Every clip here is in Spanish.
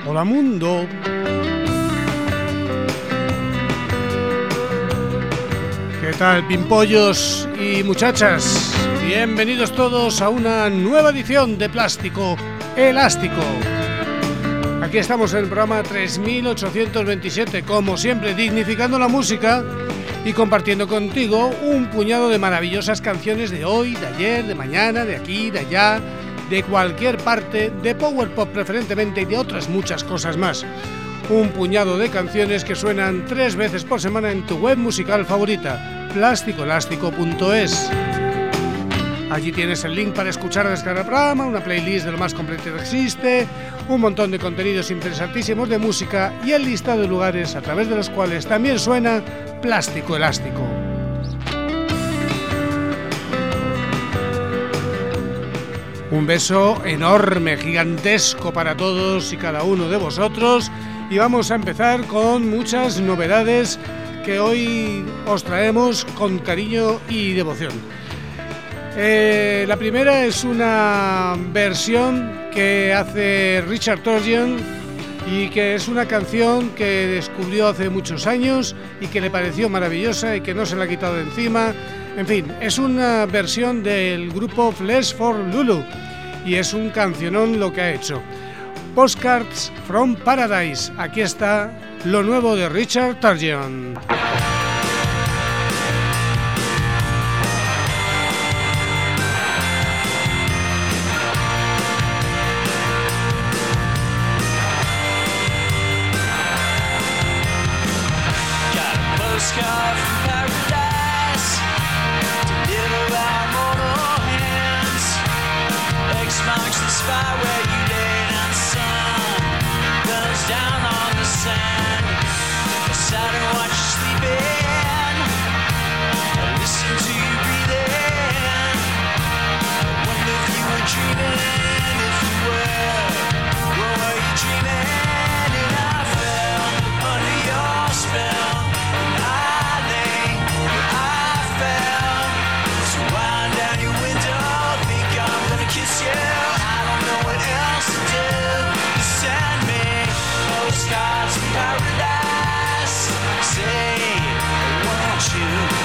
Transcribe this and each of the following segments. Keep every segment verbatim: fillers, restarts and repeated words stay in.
Hola mundo. ¿Qué tal, pimpollos y muchachas? Bienvenidos todos a una nueva edición de Plástico Elástico. Aquí estamos en el programa tres mil ochocientos veintisiete, como siempre, dignificando la música y compartiendo contigo un puñado de maravillosas canciones de hoy, de ayer, de mañana, de aquí, de allá, de cualquier parte, de power pop preferentemente y de otras muchas cosas más. Un puñado de canciones que suenan tres veces por semana en tu web musical favorita, plástico elástico punto es. Allí tienes el link para escuchar o descargar el programa, una playlist de lo más completo que existe, un montón de contenidos interesantísimos de música y el listado de lugares a través de los cuales también suena Plástico Elástico. Un beso enorme, gigantesco para todos y cada uno de vosotros, y vamos a empezar con muchas novedades que hoy os traemos con cariño y devoción. Eh, la primera es una versión que hace Richard Turgeon y que es una canción que descubrió hace muchos años y que le pareció maravillosa y que no se la ha quitado de encima. En fin, es una versión del grupo Flesh for Lulu y es un cancionón lo que ha hecho. Postcards from Paradise. Aquí está lo nuevo de Richard Turgeon. Postcard from paradise, delivered by mortal hands. X marks the spot where you lay down, sun burns down on the sand. I sat and watched you sleeping, I listened to you breathing. I wonder if you were dreaming, if you were, what were you dreaming? And I fell under your spell.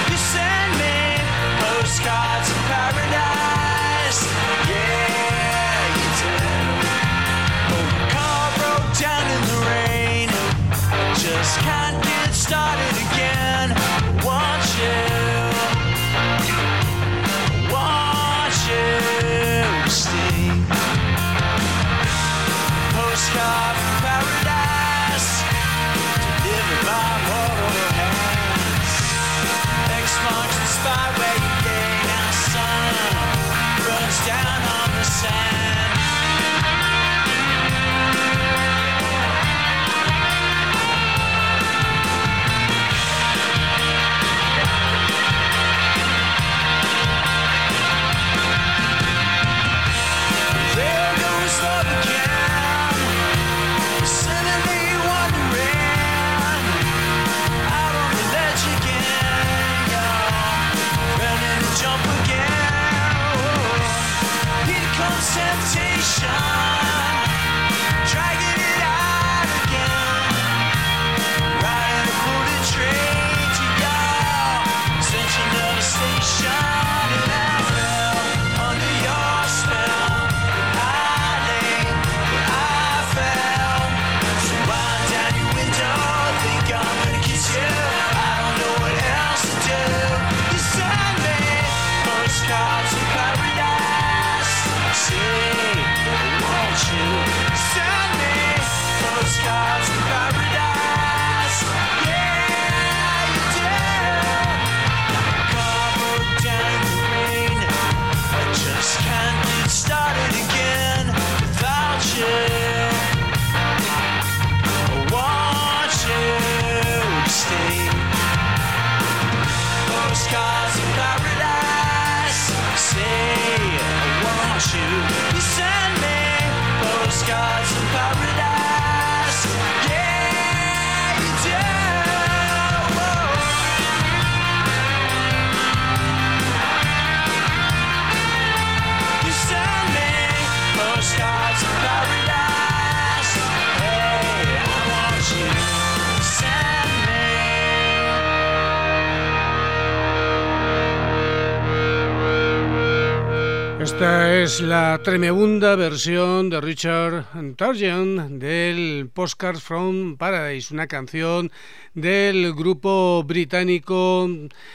Postcards of paradise, yeah. Esta es la tremenda versión de Richard Turgeon del Postcards from Paradise, una canción del grupo británico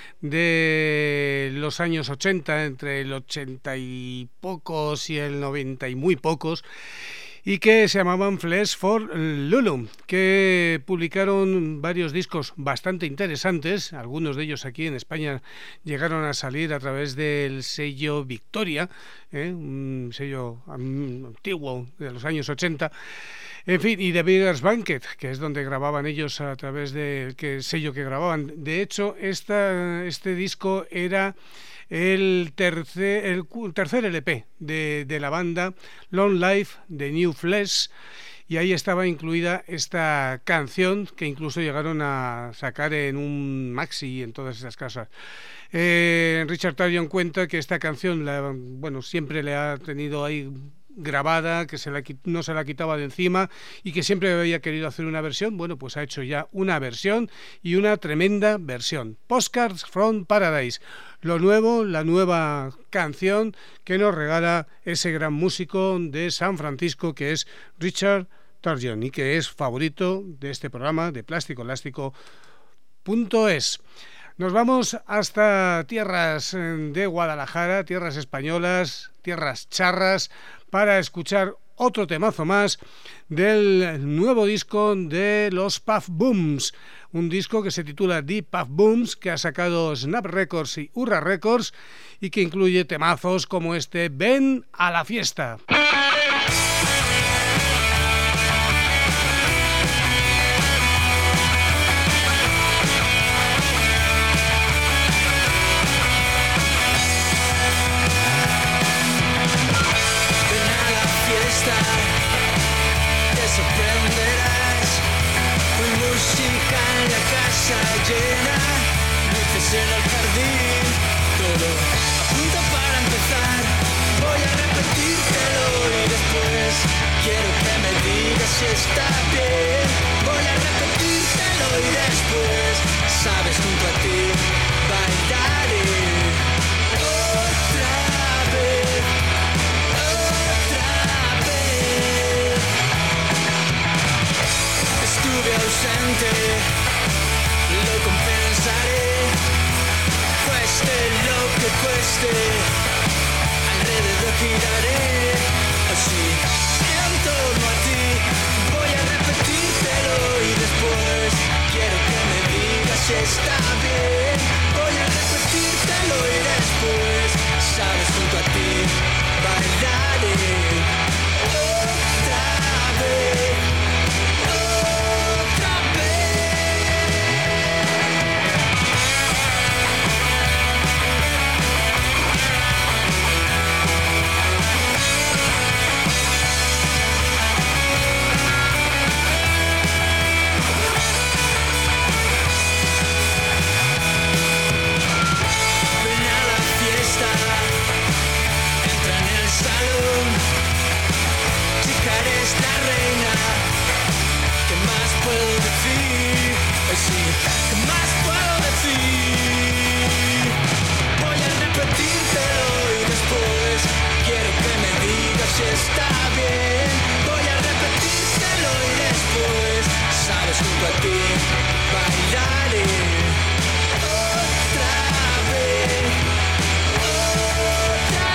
de los años ochenta, entre el ochenta y pocos y el noventa y muy pocos, y que se llamaban Flesh for Lulu, que publicaron varios discos bastante interesantes. Algunos de ellos aquí en España llegaron a salir a través del sello Victoria, ¿eh? un sello antiguo de los años ochenta. En fin, y The Beggar's Banquet, que es donde grababan ellos a través del que sello que grababan. De hecho, esta, este disco era el tercer, el tercer L P de, de la banda, Long Life The New Flesh, y ahí estaba incluida esta canción que incluso llegaron a sacar en un maxi y en todas esas casas. Eh, Richard Turgeon cuenta que esta canción, la, bueno, siempre le ha tenido ahí grabada, que se la, no se la quitaba de encima y que siempre había querido hacer una versión. Bueno, pues ha hecho ya una versión y una tremenda versión. Postcards from Paradise, lo nuevo, la nueva canción que nos regala ese gran músico de San Francisco que es Richard Turgeon y que es favorito de este programa de plástico elástico punto es. Nos vamos hasta tierras de Guadalajara, tierras españolas, tierras charras, para escuchar otro temazo más del nuevo disco de los Puff Booms, un disco que se titula The Puff Booms, que ha sacado Snap Records y Hurra Records y que incluye temazos como este Ven a la fiesta. Llena, luces en el jardín, todo a punto para empezar. Voy a repetírtelo y después quiero que me digas si está bien. Voy a repetírtelo y después, sabes, junto a ti bailaré. Otra vez, otra vez. Estuve ausente, lo compensaré, cueste lo que cueste, alrededor giraré, así, en torno a ti, voy a repetírtelo y después, quiero que me digas si está bien, voy a repetírtelo y después, sabes, junto a ti, bailaré, otra vez. Está bien, voy a repetírtelo y después, sabes, junto a ti bailaré otra vez, otra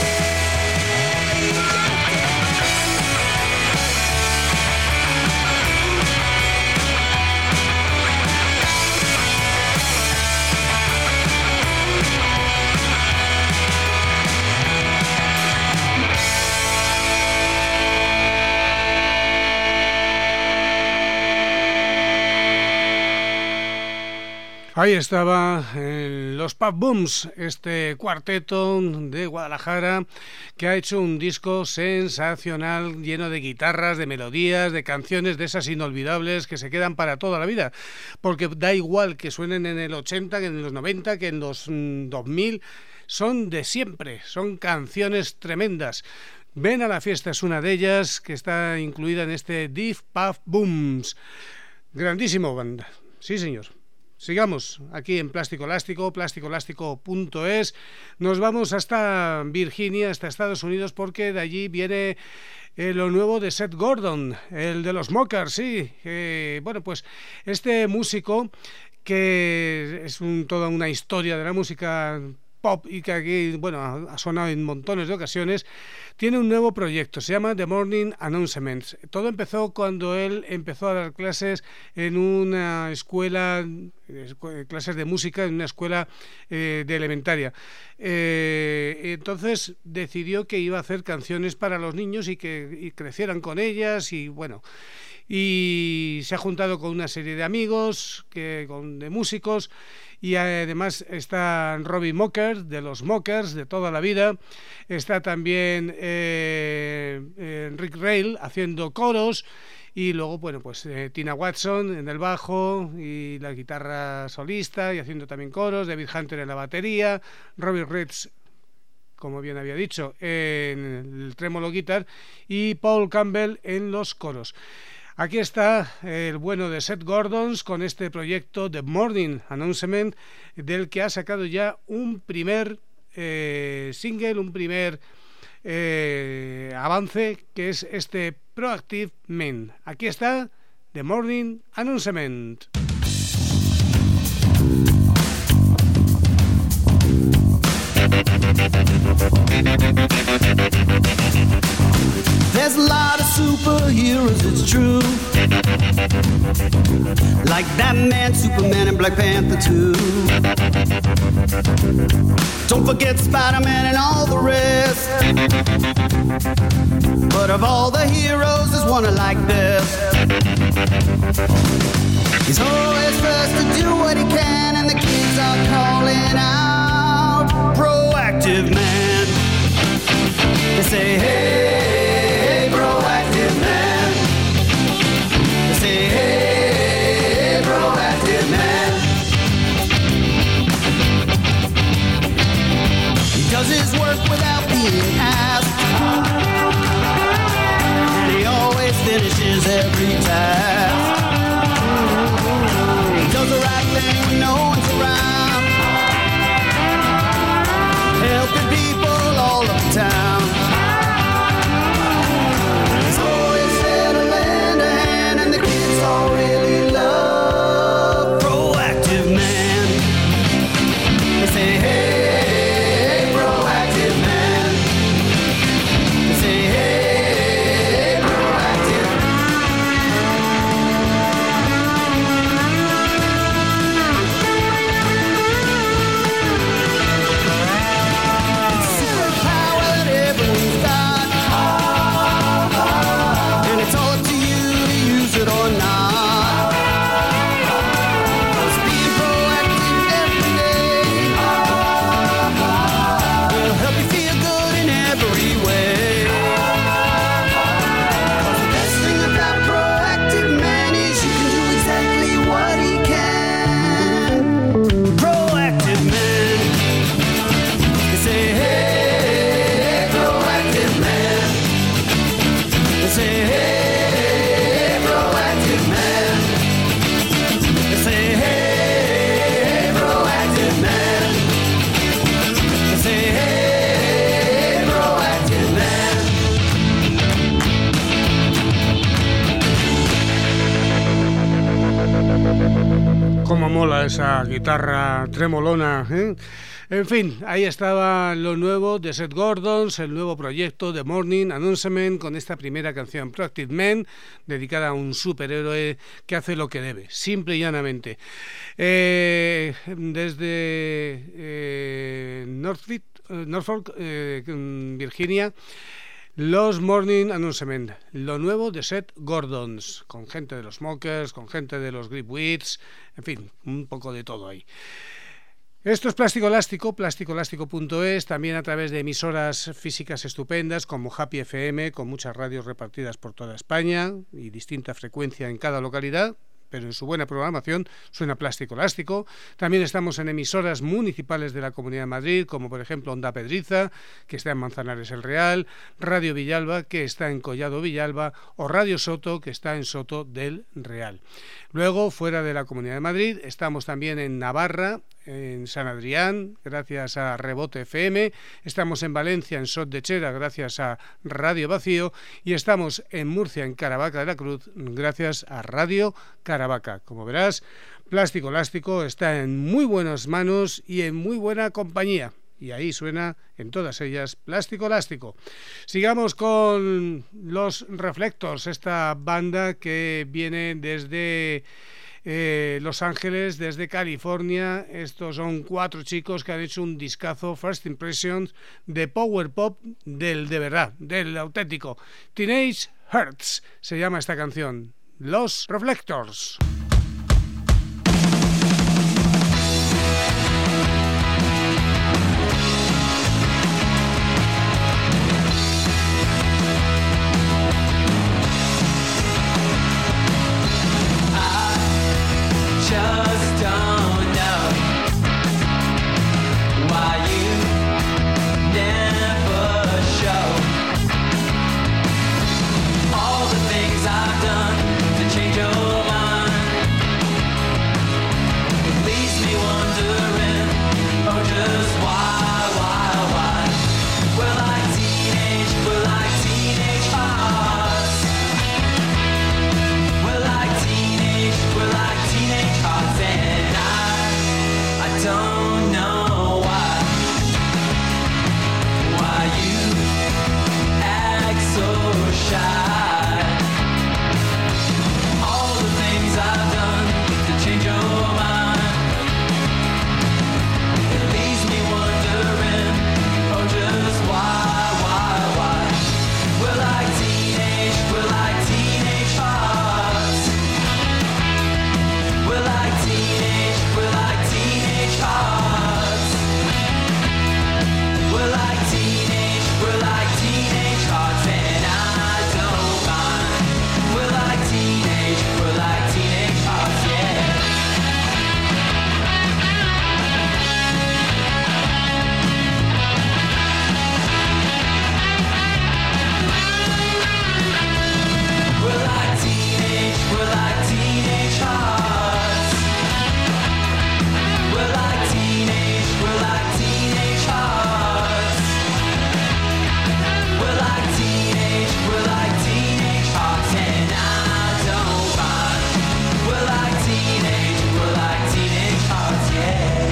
Ahí estaba eh, los Puff Booms, este cuarteto de Guadalajara que ha hecho un disco sensacional, lleno de guitarras, de melodías, de canciones de esas inolvidables que se quedan para toda la vida, porque da igual que suenen en el ochenta, que en los noventa, que en los mm, dos mil, son de siempre, son canciones tremendas. Ven a la fiesta es una de ellas, que está incluida en este The Puff Booms. Grandísimo banda, sí señor. sigamos aquí en Plástico Elástico, plástico elástico punto es. Nos vamos hasta Virginia, hasta Estados Unidos, porque de allí viene eh, lo nuevo de Seth Gordon, el de los Mockers, sí. Eh, bueno, pues este músico, que es un, toda una historia de la música pop y que aquí, bueno, ha sonado en montones de ocasiones, tiene un nuevo proyecto, se llama The Morning Announcements. Todo empezó cuando él empezó a dar clases en una escuela, clases de música en una escuela eh, de elementaria. Eh, entonces decidió que iba a hacer canciones para los niños y que y crecieran con ellas, y bueno, y se ha juntado con una serie de amigos, que, con, de músicos, y además está Robbie Mocker, de los Mockers de toda la vida. Está también eh, eh, Rick Rail haciendo coros, y luego, bueno, pues eh, Tina Watson en el bajo y la guitarra solista y haciendo también coros, David Hunter en la batería, Robbie Ritz, como bien había dicho, en el trémolo guitar, y Paul Campbell en los coros. Aquí está el bueno de Seth Gordon con este proyecto The Morning Announcement, del que ha sacado ya un primer eh, single, un primer eh, avance, que es este Proactive Men. Aquí está The Morning Announcement. There's a lot of superheroes, it's true, like Batman, Superman, and Black Panther too. Don't forget Spider-Man and all the rest. But of all the heroes, there's one I like best. He's always first to do what he can, and the kids are calling out, proactive man. They say, hey, proactive man. They say, hey, proactive man. He does his work without being asked, and he always finishes every task. He does the right thing when no one's around, helping people all over town. He's always there to lend a hand, and the kids all really love proactive man. They say, hey, proactive man. They say, hey, proactive. Superpower that everyone's got, and it's all up to you to use it or not. 'Cause being proactive every day will help you feel good in every way. 'Cause the best thing about proactive man is you can do exactly what he can. Proactive man. They say, hey, proactive man. They say, hey, proactive man. They say, hey, proactive man. They say, hey, proactive man. Cómo mola esa guitarra tremolona, ¿eh? En fin, ahí estaba lo nuevo de Seth Gordon, el nuevo proyecto The Morning Announcement, con esta primera canción, Proactive Man, dedicada a un superhéroe que hace lo que debe, simple y llanamente. Eh, desde eh, Northfleet, eh, Norfolk, eh, Virginia, los Morning Announcement, lo nuevo de Seth Gordon, con gente de los Mockers, con gente de los Gripwits, en fin, un poco de todo ahí. Esto es Plástico Elástico, plástico elástico punto es, también a través de emisoras físicas estupendas como Happy F M, con muchas radios repartidas por toda España y distinta frecuencia en cada localidad, pero en su buena programación suena Plástico Elástico. También estamos en emisoras municipales de la Comunidad de Madrid, como por ejemplo Onda Pedriza, que está en Manzanares el Real, Radio Villalba, que está en Collado Villalba, o Radio Soto, que está en Soto del Real. Luego, fuera de la Comunidad de Madrid, estamos también en Navarra, en San Adrián, gracias a Rebote F M, estamos en Valencia, en Sot de Chera, gracias a Radio Vacío, y estamos en Murcia, en Caravaca de la Cruz, gracias a Radio Caravaca. Como verás, Plástico Elástico está en muy buenas manos y en muy buena compañía. Y ahí suena en todas ellas Plástico Elástico. Sigamos con los Reflectors, esta banda que viene desde eh, Los Ángeles, desde California. Estos son cuatro chicos que han hecho un discazo, First Impressions, de power pop del de verdad, del auténtico. Teenage Hearts se llama esta canción. Los Reflectors. Just don't know why you never show all the things I've done to change your mind. It leaves me wondering, oh, just why, why, why? We're like teenage, we're like teenage hearts. We're like teenage, we're like teenage hearts, and I, I don't know why, why you act so shy. All the things I've done to change your mind, it leaves me wondering, oh, just why, why, why? We're like teenage, we're like teenage hearts. We're like teenage, we're like teenage hearts. We're like teenage, we're like teenage hearts, and I don't mind. We're like teenage, we're like teenage hearts, yeah. We're like teenage, we're like teenage hearts. We're like teenage, we're like teenage hearts. We're like teenage, we're like teenage hearts, and I don't mind. We're like teenage, we're like teenage hearts, yeah.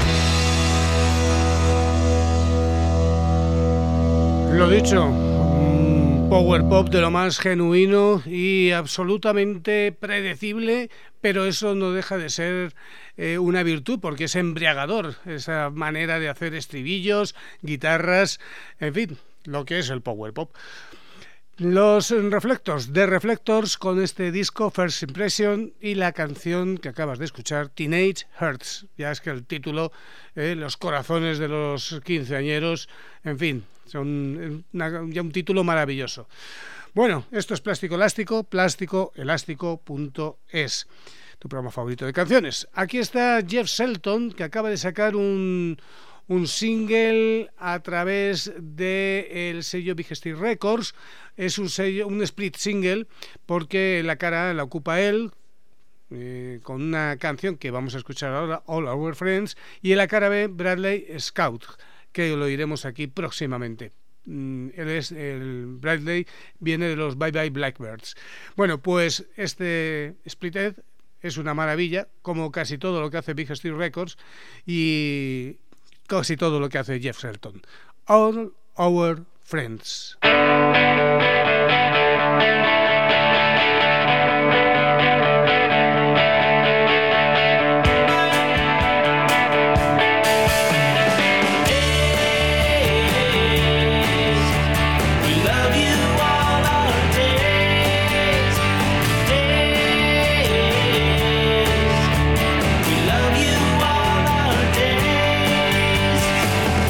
Lo dicho, un power pop de lo más genuino y absolutamente predecible, pero eso no deja de ser eh, una virtud, porque es embriagador esa manera de hacer estribillos, guitarras, en fin, lo que es el power pop. Los Reflectors, The Reflectors, con este disco First Impression y la canción que acabas de escuchar, Teenage Hearts. Ya es que el título, eh, los corazones de los quinceañeros, en fin, son una, ya un título maravilloso. Bueno, esto es Plástico Elástico, plástico elástico punto es, tu programa favorito de canciones. Aquí está Jeff Shelton, que acaba de sacar un... un single a través del sello Big Stick Records. Es un sello, un split single, porque la cara la ocupa él, eh, con una canción que vamos a escuchar ahora, All Our Friends, y en la cara B, Bradley Scout, que lo iremos aquí próximamente. Mm, él es el Bradley, viene de los Bye Bye Blackbirds. Bueno, pues este splited es una maravilla, como casi todo lo que hace Big Stick Records y casi todo lo que hace Jeff Shelton. All Our Friends.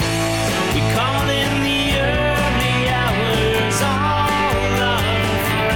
Call in the early hours all our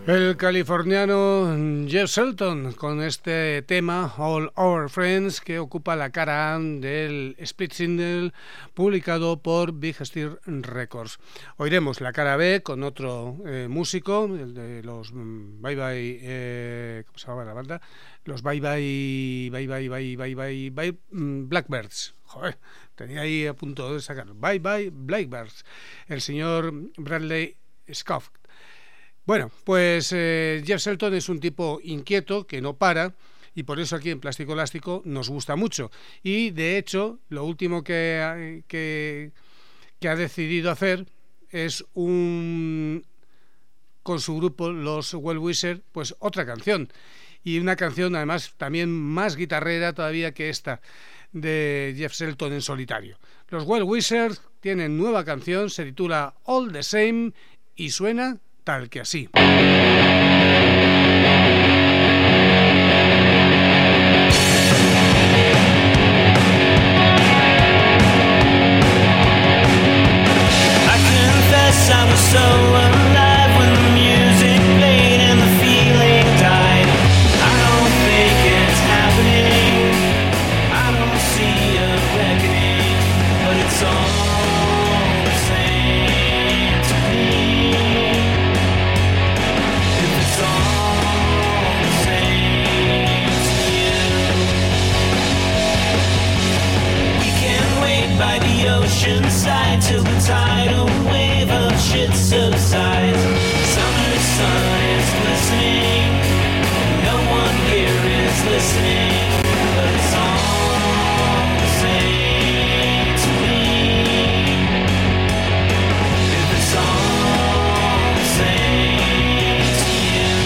El californiano Jeff Selton con este tema All Our Friends, que ocupa la cara A del split single publicado por Big Stir Records. Oiremos la cara B con otro eh, músico, el de los um, Bye Bye, eh, ¿cómo se llama la banda? Los Bye Bye, Bye Bye, Bye Bye, Bye Bye, um, Blackbirds. Joder, tenía ahí a punto de sacarlo. Bye Bye Blackbirds, el señor Bradley Scoff. Bueno, pues eh, Jeff Selton es un tipo inquieto que no para, y por eso aquí en Plástico Elástico nos gusta mucho. Y de hecho, lo último que, que, que ha decidido hacer es un con su grupo, los Well Wishers, pues otra canción. Y una canción además también más guitarrera todavía que esta de Jeff Selton en solitario. Los Well Wishers tienen nueva canción, se titula All the Same y suena tal que así. I confess I was so alive when the music played and the feeling died. I don't think it's happening, I don't see a reckoning, but it's all the same to me. It's all the same to you. We can wait by the ocean side till the tidal wave of shit subsides. Summer sun is glistening, no one here is listening, but it's all the same to me. If it's all the same to you.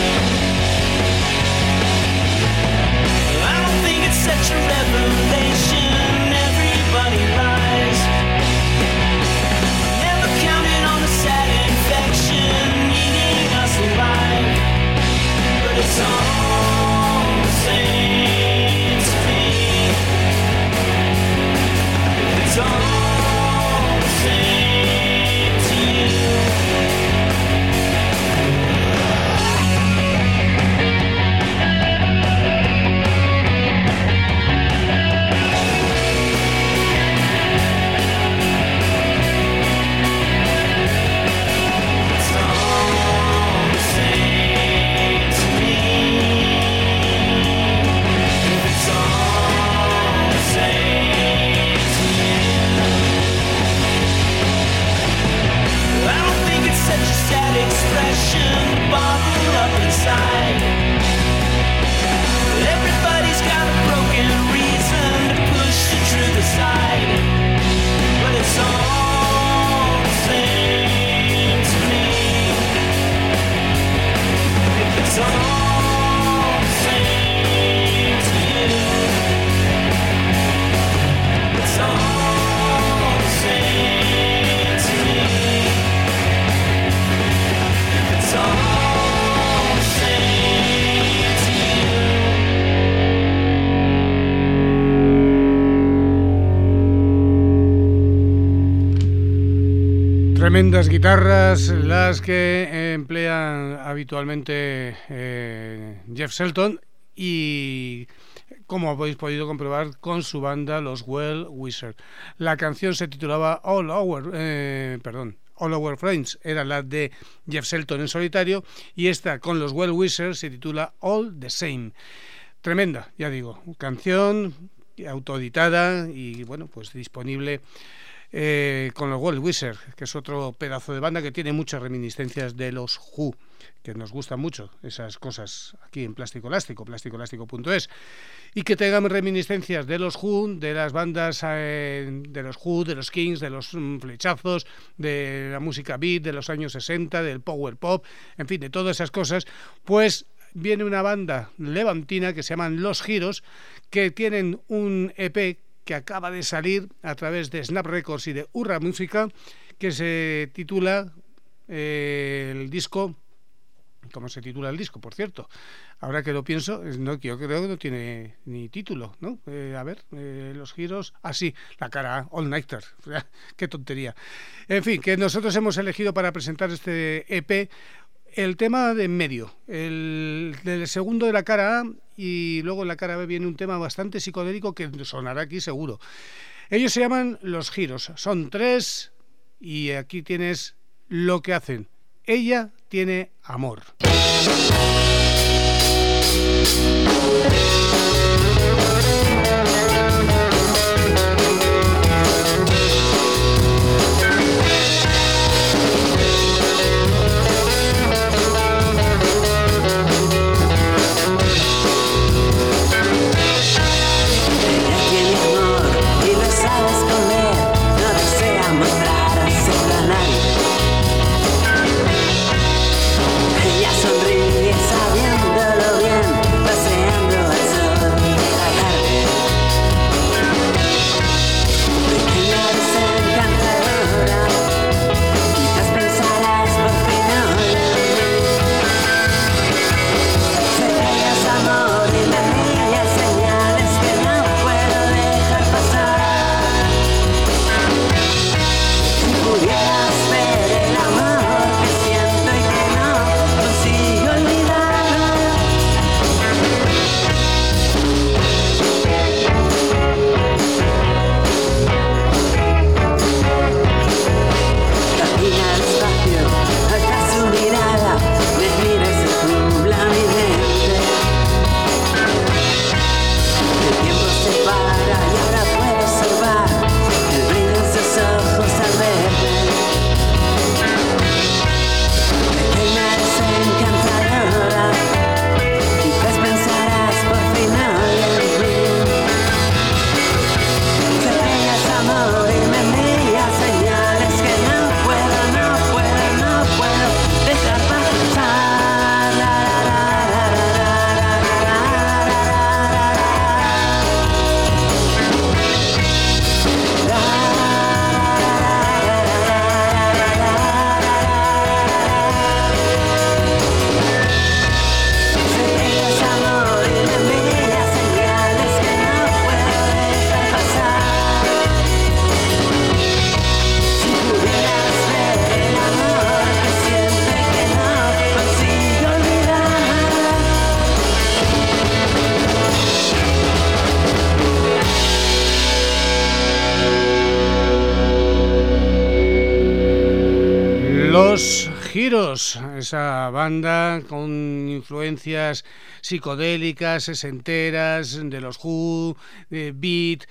I don't think it's such a revelation, everybody lies. Never counted on the sad infection eating us alive, but it's all the same to me. It's all the same to you. It's all the same to me. If it's all the same to you. I don't think it's such a sad expression bottled up inside. Everybody's got a broken reason to push the truth aside, but it's all the same to me. If it's all the same to you, it's all the same to me. If it's all the same to you. Tremendas guitarras las que emplea habitualmente eh, Jeff Selton, y como habéis podido comprobar con su banda los Well Wishers. La canción se titulaba All Our eh, perdón All Our Friends, era la de Jeff Selton en solitario, y esta con los Well Wishers se titula All the Same. Tremenda, ya digo, canción autoeditada y bueno, pues disponible eh, con los Well Wishers, que es otro pedazo de banda que tiene muchas reminiscencias de los Who, que nos gustan mucho esas cosas aquí en Plástico Elástico, plástico elástico punto es, y que tengan reminiscencias de los Who, de las bandas eh, de los Who, de los Kings, de los mm, Flechazos, de la música beat de los años sesenta, del power pop, en fin, de todas esas cosas. Pues viene una banda levantina que se llaman Los Giros, que tienen un E P que acaba de salir a través de Snap Records y de Urra Música, que se titula eh, el disco. ¿Cómo se titula el disco, por cierto? Ahora que lo pienso, no, yo creo que no tiene ni título, ¿no? Eh, a ver, eh, Los Giros, así, ah, la cara A, All Nighter, qué tontería. En fin, que nosotros hemos elegido para presentar este E P el tema de en medio, el del segundo de la cara A, y luego en la cara B viene un tema bastante psicodélico que sonará aquí seguro. Ellos se llaman Los Giros, son tres y aquí tienes lo que hacen. Ella tiene amor. Sonríe sabiéndolo bien, paseando al sol. Los Giros, esa banda con influencias psicodélicas, sesenteras, de los Who, de beat,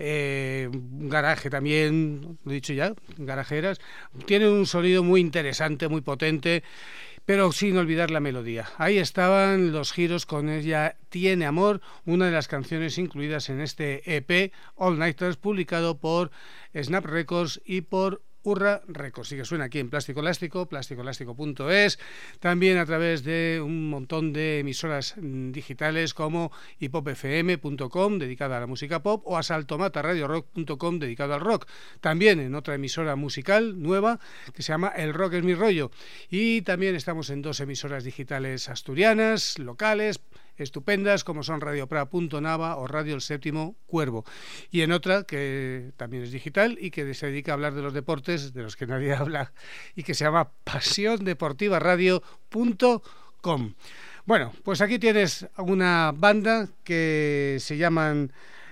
eh, garaje también, lo he dicho ya, garajeras. Tiene un sonido muy interesante, muy potente, pero sin olvidar la melodía. Ahí estaban Los Giros con Ella tiene amor, una de las canciones incluidas en este E P All Nighters, publicado por Snap Records y por Urra Records. Sí que suena aquí en Plástico Elástico, plástico elástico punto es, también a través de un montón de emisoras digitales como hipop f m punto com, dedicada a la música pop, o asaltomata radio rock punto com, dedicado al rock. También en otra emisora musical nueva que se llama El Rock es mi rollo. Y también estamos en dos emisoras digitales asturianas, locales, estupendas, como son Radio Pra punto nava o Radio El Séptimo Cuervo, y en otra que también es digital y que se dedica a hablar de los deportes de los que nadie habla y que se llama pasión deportiva radio punto com. Bueno, pues aquí tienes una banda que se llaman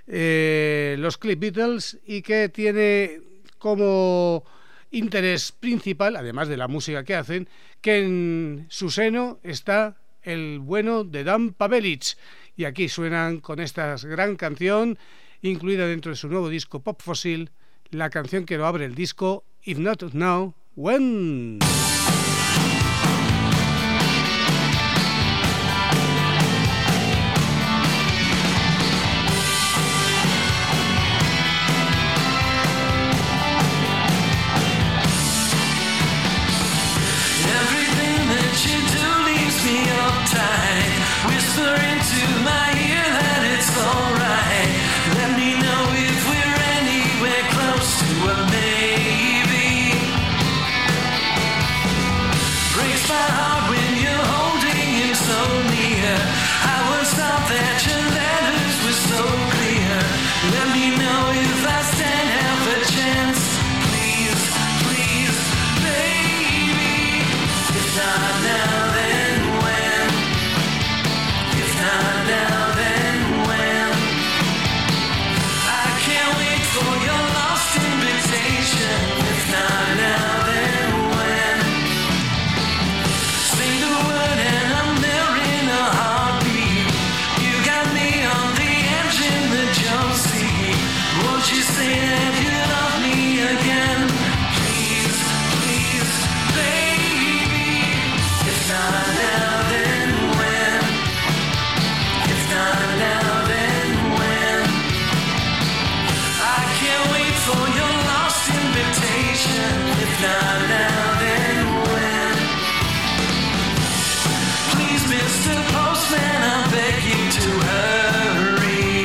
eh, los Cliff Beatles y que tiene como interés principal, además de la música que hacen, que en su seno está el bueno de Dan Pavelic, y aquí suenan con esta gran canción incluida dentro de su nuevo disco Pop Fossil, la canción que lo abre el disco If Not Now, When. Whisper into my ear that it's alright. Let me know if we're anywhere close to a maybe. not now, then when? Please, Mister Postman, I beg you to hurry.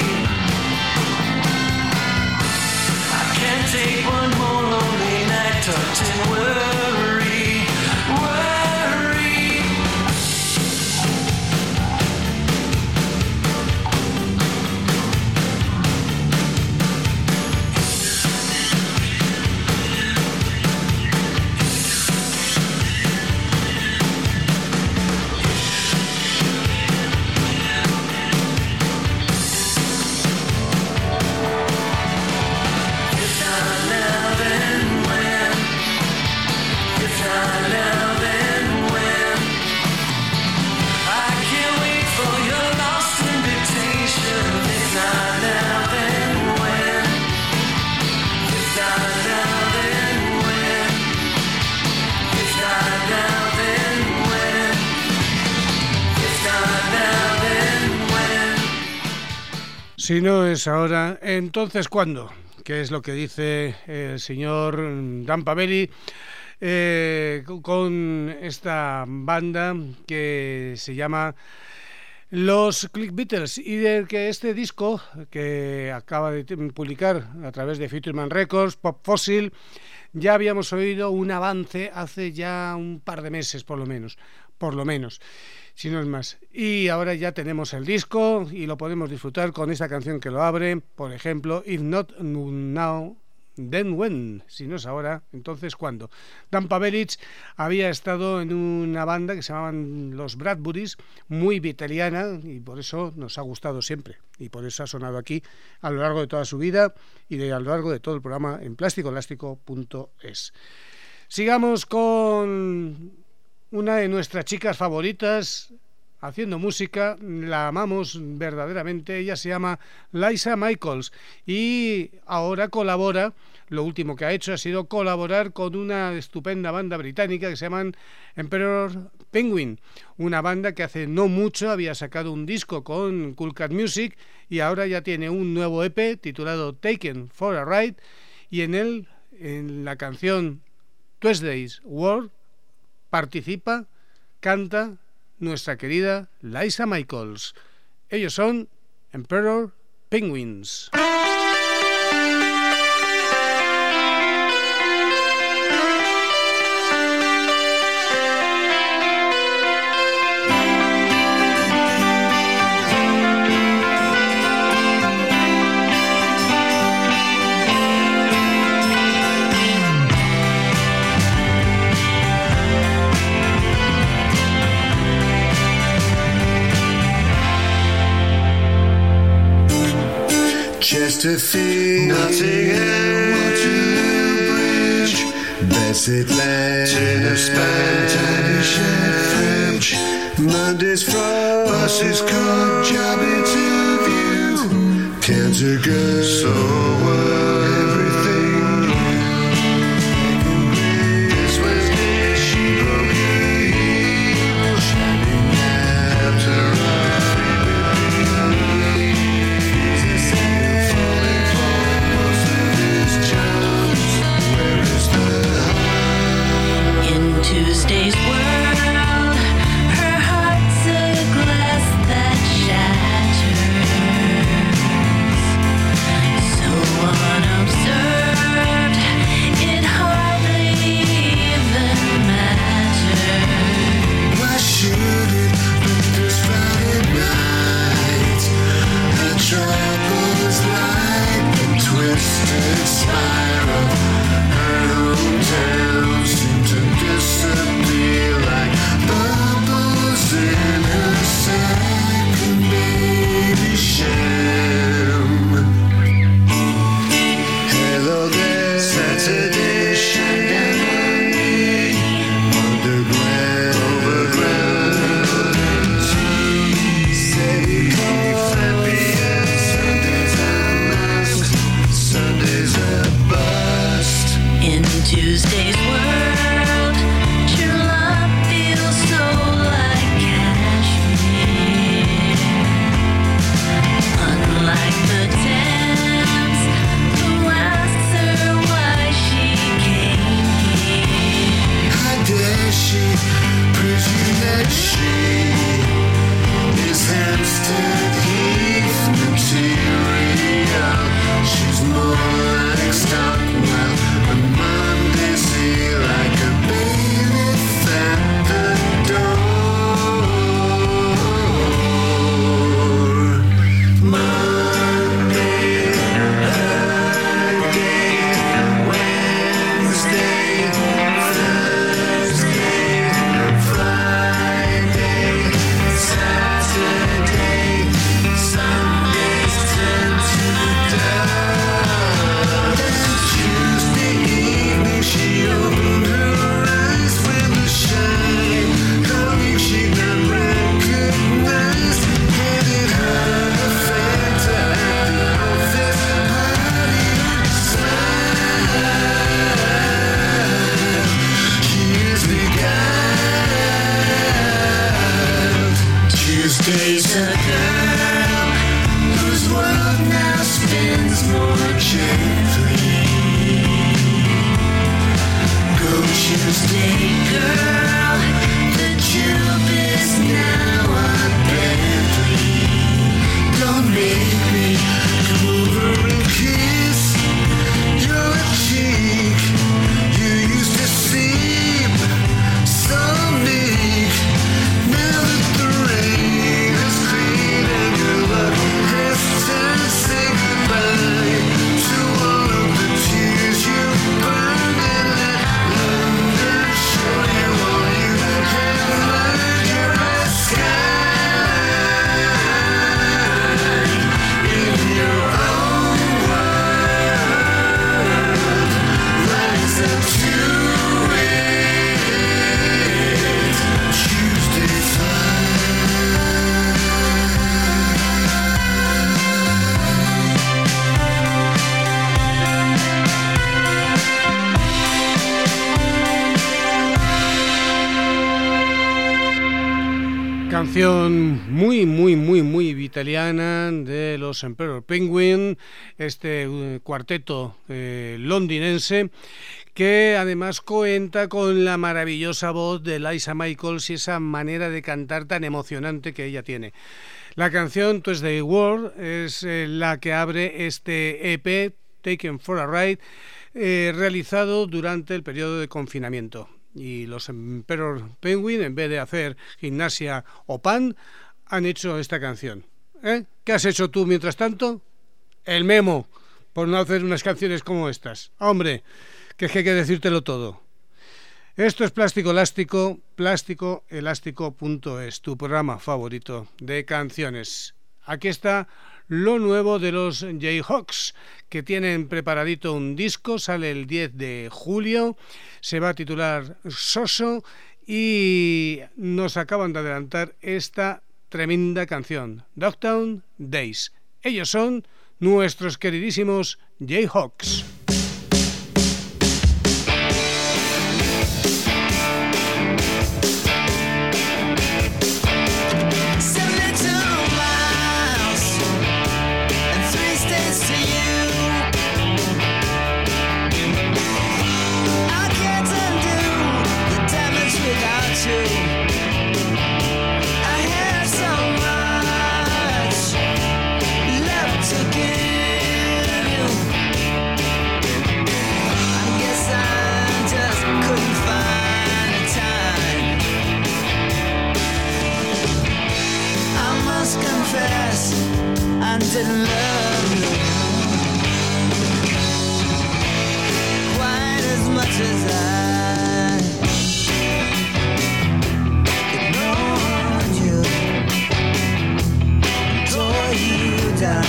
I can't take one more lonely night tucked in worry, worry. Si no es ahora, ¿entonces cuándo? Que es lo que dice el señor Dan Pavelli eh, con esta banda que se llama Los Click Beatles, y del que este disco que acaba de publicar a través de Futureman Records, Pop Fossil, ya habíamos oído un avance hace ya un par de meses por lo menos, por lo menos. Si no es más. Y ahora ya tenemos el disco y lo podemos disfrutar con esta canción que lo abre, por ejemplo, If Not Now, Then When. Si no es ahora, entonces ¿cuándo? Dan Pavelli había estado en una banda que se llamaban Los Bradburys, muy italiana, y por eso nos ha gustado siempre. Y por eso ha sonado aquí a lo largo de toda su vida y de, a lo largo de todo el programa en plástico elástico punto es. Sigamos con una de nuestras chicas favoritas haciendo música, la amamos verdaderamente, ella se llama Liza Michaels y ahora colabora, lo último que ha hecho ha sido colaborar con una estupenda banda británica que se llaman Emperor Penguin, una banda que hace no mucho había sacado un disco con Cool Cat Music y ahora ya tiene un nuevo E P titulado Taken for a Ride, y en él, en la canción Tuesday's World, participa, canta nuestra querida Liza Michaels. Ellos son Emperor Penguins. Chesterfield, Nottingham, Waterloo Bridge, Besset Land, Tennispan, Tavish French, Monday's Frost, Buses Court, Job Interview, Canterbury, So What, Everything New. This Wednesday she broke her heel, shining after a Tuesday's world, her heart's a glass that shatters. So on a Days a girl whose world now spins more gently. Go Tuesday, girl, the tube is now on Bentley. Don't make me come over and kiss your cheek. You used to seem so meek. Now that the rain is clean and your luck has turned, say goodbye to all of the tears you burned and let London show you all you have learned. You're a skyline in your own world. Rise up to it. Tuesday Canción muy, muy, muy, muy italiana de los Emperor Penguin, este eh, cuarteto eh, londinense, que además cuenta con la maravillosa voz de Liza Michaels y esa manera de cantar tan emocionante que ella tiene. La canción Tuesday World es eh, la que abre este E P, Taken for a Ride, eh, realizado durante el periodo de confinamiento. Y los Emperor Penguin, en vez de hacer gimnasia o pan, han hecho esta canción. ¿Eh? ¿Qué has hecho tú mientras tanto? El memo, por no hacer unas canciones como estas. Hombre, que es que hay que decírtelo todo. Esto es Plástico Elástico, plástico elástico punto es, tu programa favorito de canciones. Aquí está lo nuevo de los Jayhawks, que tienen preparadito un disco, sale el diez de julio, se va a titular Soso y nos acaban de adelantar esta tremenda canción, Dogtown Days. Ellos son nuestros queridísimos Jayhawks. Didn't love you quite as much as I ignored you, tore you down.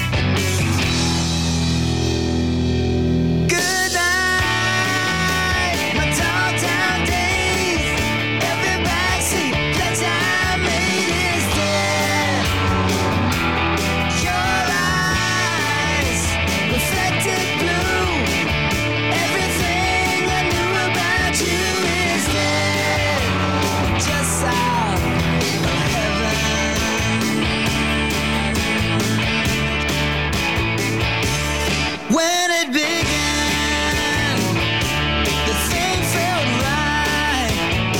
Good night, my Dogtown days. Every backseat that I made is dead. Your eyes reflected blue. Everything I knew about you is dead. Just out of heaven. When it began, the thing felt right.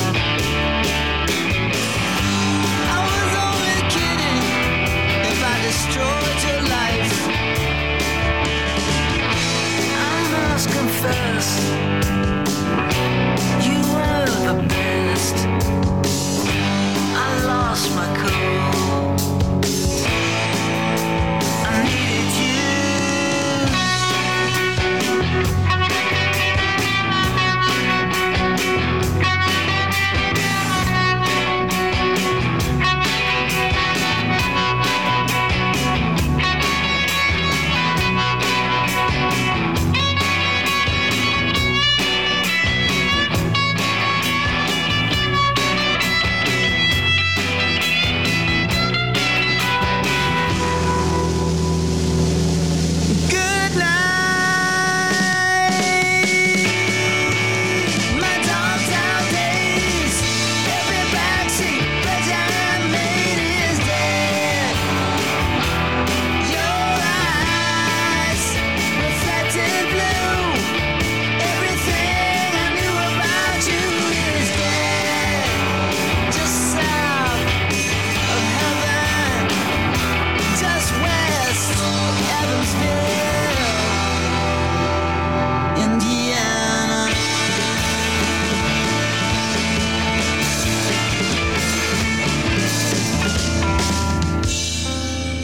I was only kidding if I destroyed your life. I must confess, you were the best. I lost my cool. I needed you.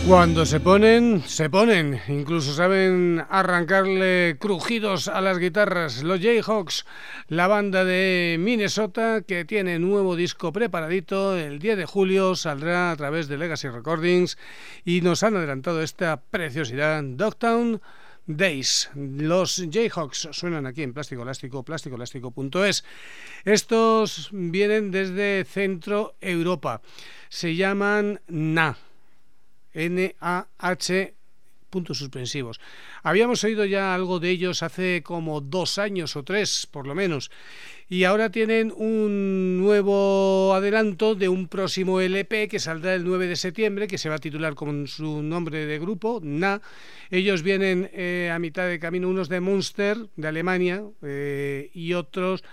Cuando se ponen, se ponen. Incluso saben arrancarle crujidos a las guitarras. Los Jayhawks, la banda de Minnesota, que tiene nuevo disco preparadito. El diez de julio saldrá a través de Legacy Recordings y nos han adelantado esta preciosidad, Dogtown Days. Los Jayhawks suenan aquí en Plástico Elástico, plástico elástico punto es. Estos vienen desde Centro Europa. Se llaman Na. N A H puntos suspensivos. Habíamos oído ya algo de ellos hace como dos años o tres, por lo menos, y ahora tienen un nuevo adelanto de un próximo L P que saldrá el nueve de septiembre, que se va a titular con su nombre de grupo, Na. Ellos vienen eh, a mitad de camino, unos de Münster, de Alemania, eh, y otros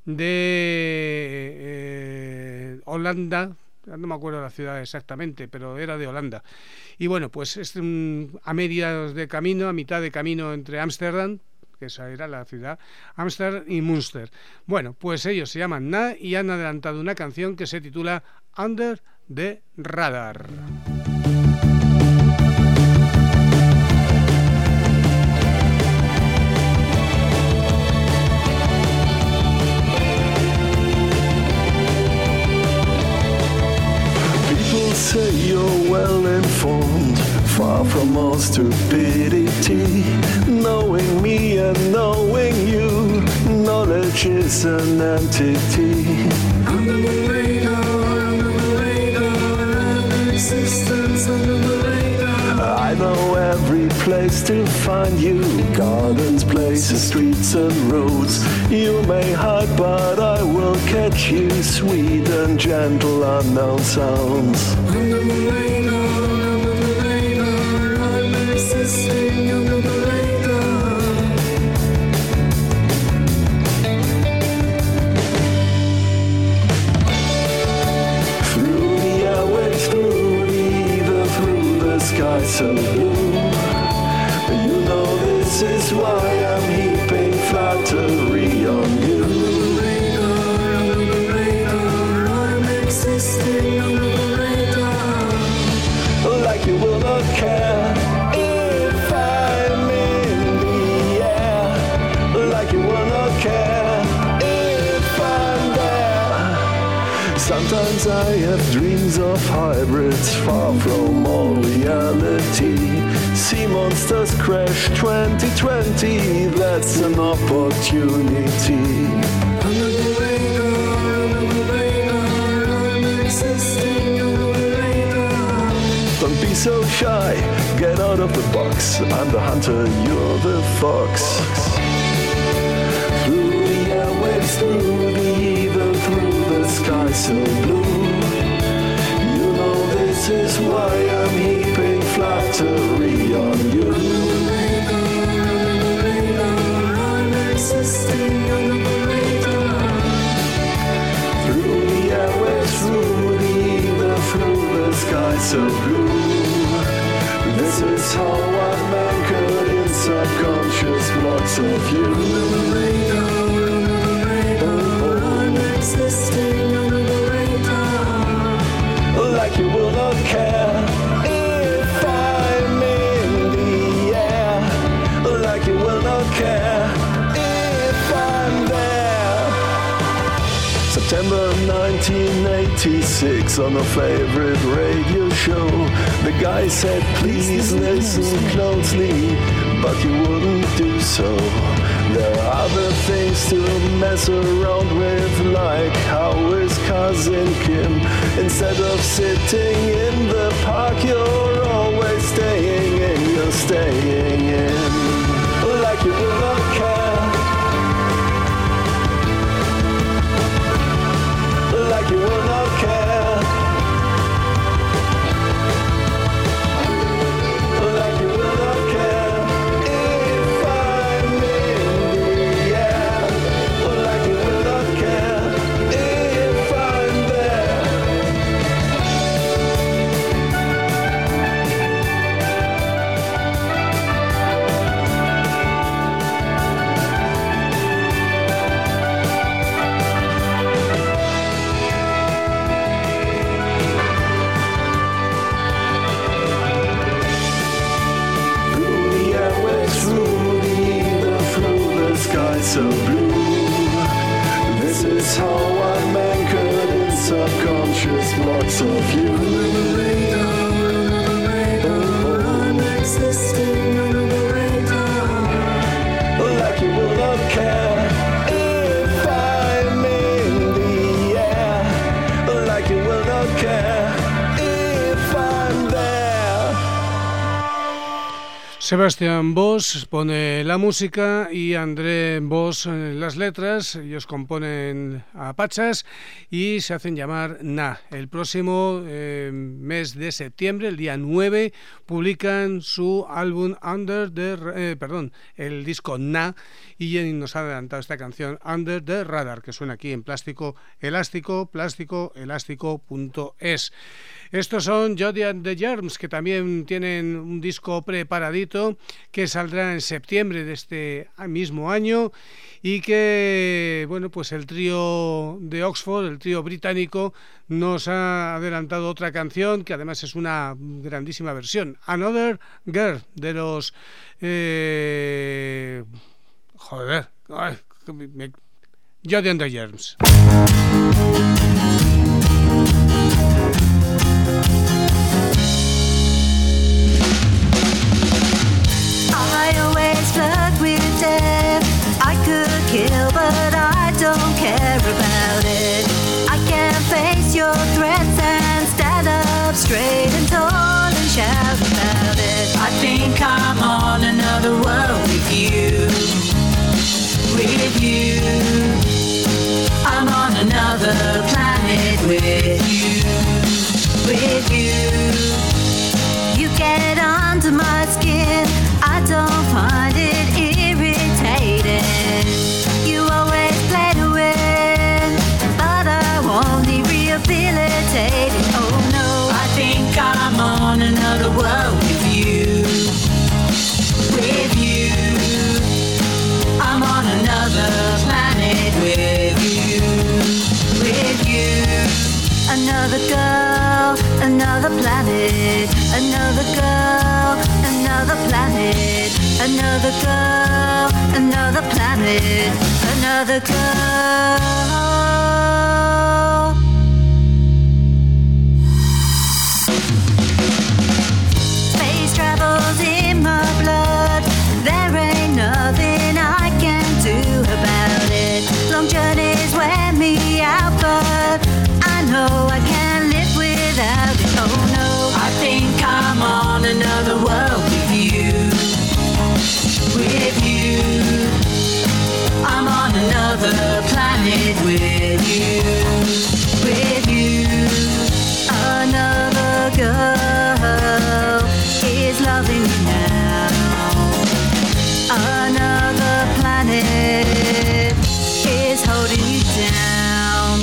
de eh, Holanda. No me acuerdo de la ciudad exactamente, pero era de Holanda. Y bueno, pues es un, a medias de camino, a mitad de camino entre Ámsterdam, que esa era la ciudad, Ámsterdam y Münster. Bueno, pues ellos se llaman Na y han adelantado una canción que se titula Under the Radar. Say you're well informed, far from all stupidity. Knowing me and knowing you, knowledge is an entity. Under the radar, under the radar, resistance under the radar. I know every place to find you, gardens, places, streets and roads. You may hide, but I will catch you, sweet and gentle unknown sounds. Under the radar, under the radar, I'm existing under the radar. Through the airwaves, through the ether, through the sky so blue. You know this is why I'm heaping flattery on you. Under the radar, under the radar, I'm existing under the radar. Like you will not care if I'm in the air. Like you will not care if I'm there. Sometimes I have dreams of hybrids far from all reality. Sea monsters crash twenty twenty, that's an opportunity. Under the radar, under the radar, I'm existing under the radar. Don't be so shy, get out of the box. I'm the hunter, you're the fox. Through the airwaves, through the ether, through the sky so blue. You know this is why I'm heaping flattery on you. Under the radar, under the radar, I'm existing under the radar. Through the airwaves, through the ether, through the sky so blue. This is how I'm anchored in subconscious blocks of you. Under the radar, under the radar, I'm existing under the radar. Like you will not care if I'm in the air. Like you will not care if I'm there. September nineteen eighty-six, on a favorite radio show, the guy said please listen closely, but you wouldn't do so. There are other things to mess around with, like how is cousin Kim? Instead of sitting in the park, you're always staying in, you're staying in. Like you will not care. Like you will not care. Like you will not care if I'm in the air. Like you will not care if I'm there. thoughts of you. I'm existing under the radar. Like you will not care if I'm in the air. Like you will not care if I'm there. Sebastián Bosch pone la música y André Bosch las letras. Ellos componen a Pachas y se hacen llamar Na. El próximo eh, mes de septiembre, el día nueve, publican su álbum Under the... Eh, perdón, el disco Na, y nos ha adelantado esta canción Under the Radar, que suena aquí en Plástico Elástico, plástico elástico punto es. Estos son Jody and the Germs, que también tienen un disco preparadito que saldrá en septiembre de este mismo año, y que, bueno, pues el trío de Oxford, el trío británico, nos ha adelantado otra canción que además es una grandísima versión, Another Girl, de los... Eh, joder, ay, me, Jody and the Germs. I always flirt with death. I could kill, but I don't care about it. I can face your threats and stand up straight and tall and shout about it. I think I'm on another world with you, with you. I'm on another planet with you, with you. You get under my skin, I don't find it irritating. You always play to win, but I won't be rehabilitated. Oh no, I think I'm on another world with you, with you. I'm on another planet with you, with you. another girl, another planet, another girl, another planet, another girl, another planet, another girl. Space travels in my blood, there ain't nothing I can do about it. Long journeys wear me out, but I know I can't live without it. Oh no, I think I'm on another world with you, with you. I'm on another planet with you, with you. another girl is loving me now. Another planet is holding you down.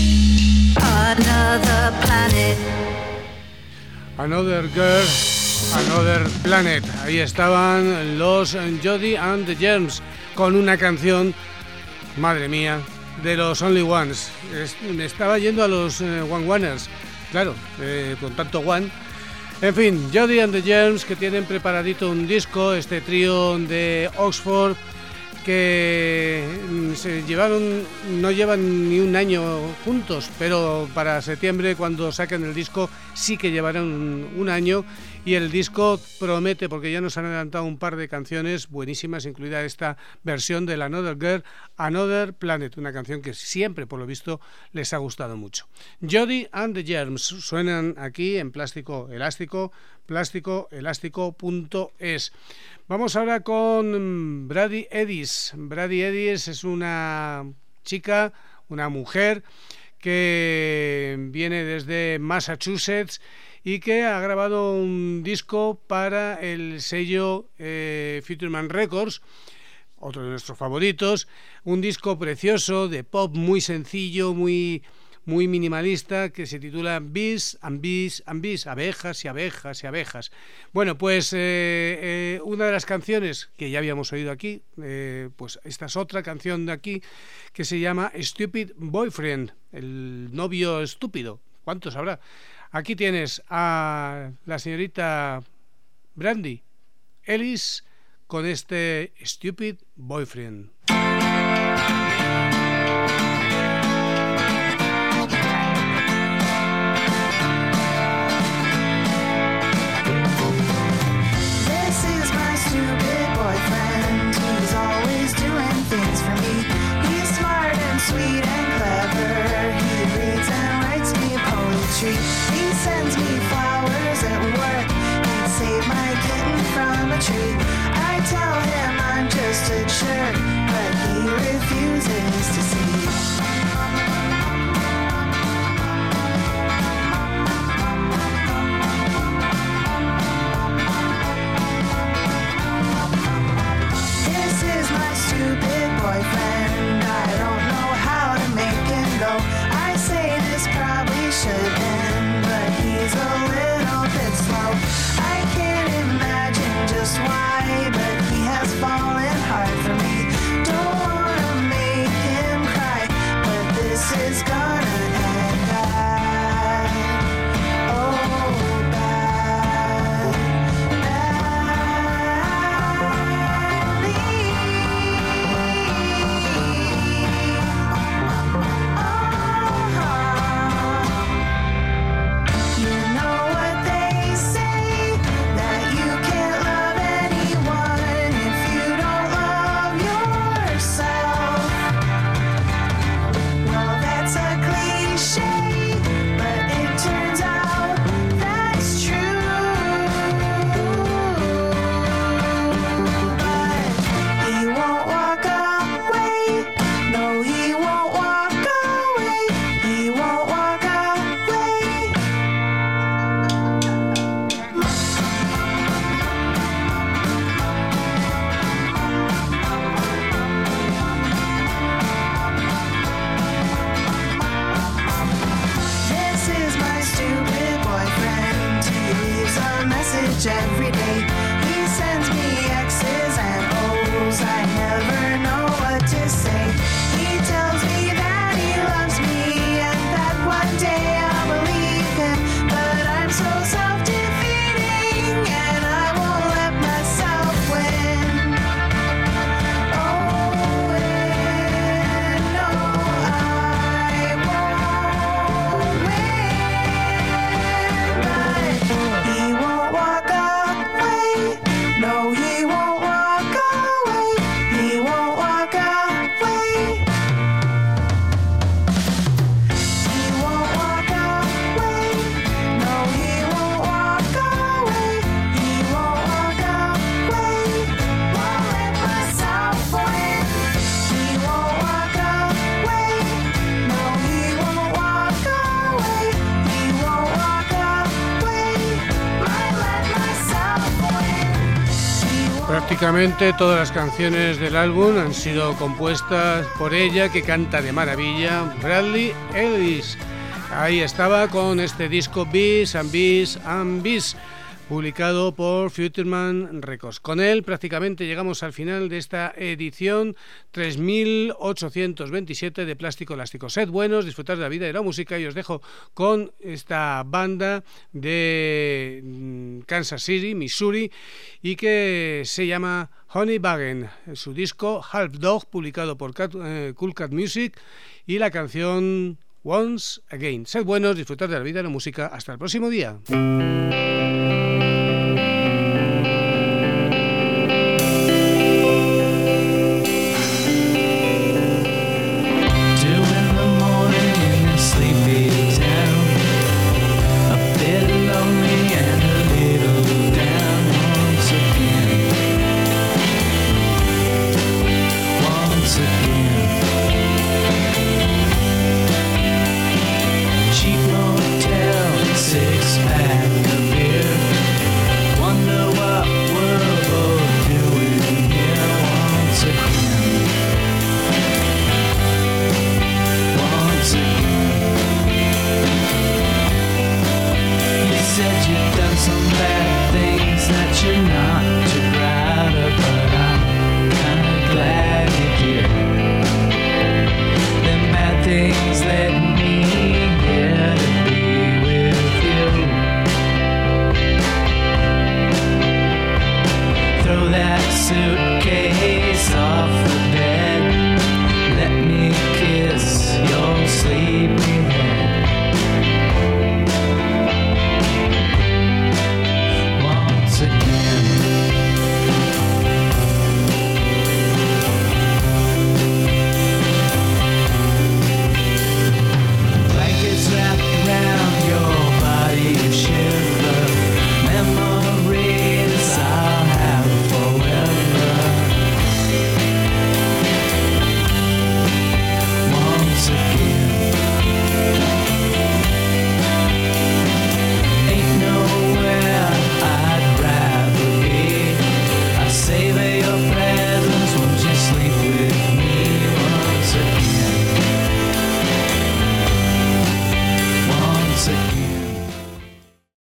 Another planet. Another Girl, Another Planet. Ahí estaban los Jody and the Germs con una canción, madre mía, de los Only Ones. Es, me estaba yendo a los eh, One Oneers, claro, eh, con tanto One. En fin, Jody and the Germs, que tienen preparadito un disco, este trío de Oxford, que se llevaron, no llevan ni un año juntos, pero para septiembre, cuando saquen el disco, sí que llevarán un, un año, y el disco promete, porque ya nos han adelantado un par de canciones buenísimas, incluida esta versión de la Another Girl, Another Planet, una canción que siempre, por lo visto, les ha gustado mucho. Jody and the Germs suenan aquí en Plástico Elástico, plástico elástico punto es. Vamos ahora con Brady Eddies. Brady Eddies es una chica, una mujer que viene desde Massachusetts y que ha grabado un disco para el sello eh, Futureman Records, otro de nuestros favoritos, un disco precioso de pop muy sencillo, muy... muy minimalista, que se titula Bees and Bees and Bees, abejas y abejas y abejas. Bueno, pues eh, eh, una de las canciones que ya habíamos oído aquí, eh, pues esta es otra canción de aquí que se llama Stupid Boyfriend, el novio estúpido. ¿Cuántos habrá? Aquí tienes a la señorita Brandy Ellis con este Stupid Boyfriend. sends me flowers at work. He'd save my kitten from a tree. I tell him I'm just a jerk, but he refuses to see. This is my stupid boyfriend. I don't know how to make him go. I say this probably should end, but he's a little bit slow. I can't imagine just why, but he has fallen hard for me. Don't wanna make him cry, but this is gonna end bad. Oh, bad, You know what they say, that you can't love anyone if you don't love yourself. Well, that's a cliche, but it turns out that's true. But he won't walk away. No, he won't walk away. He won't walk away. This is my stupid boyfriend. He leaves a message every day. He sends me X's and O's. I never know what to say. He tells me that he loves me and that one day I'll believe him. But I'm so self-defeating and I won't let myself win. Oh, win. No, I won't win. But he won't walk away. No, he won't walk away. He won't walk away. He won't walk away. No, he won't walk away. He won't walk away. Won't let myself win. He won't walk away. No, he won't walk away. He won't walk away. Might let myself win. He won't. Prácticamente todas las canciones del álbum han sido compuestas por ella, que canta de maravilla, Bradley Ellis. Ahí estaba con este disco Bees and Bees and Bees, publicado por Futureman Records. Con él prácticamente llegamos al final de esta edición tres mil ochocientos veintisiete de Plástico Elástico. Sed buenos, disfrutad de la vida y de la música, y os dejo con esta banda de mm, Kansas City, Missouri, y que se llama Honey Baggin', su disco Half Dog, publicado por Cat, eh, Cool Cat Music, y la canción Once Again. Sed buenos, disfrutad de la vida y de la música. Hasta el próximo día. Two in the morning in a sleepy town, a bit lonely and a little down once again. Once again. Cheap motel, six pack of beer. Wonder what we're both doing here once again. Once again. You said you'd done some bad things that you're not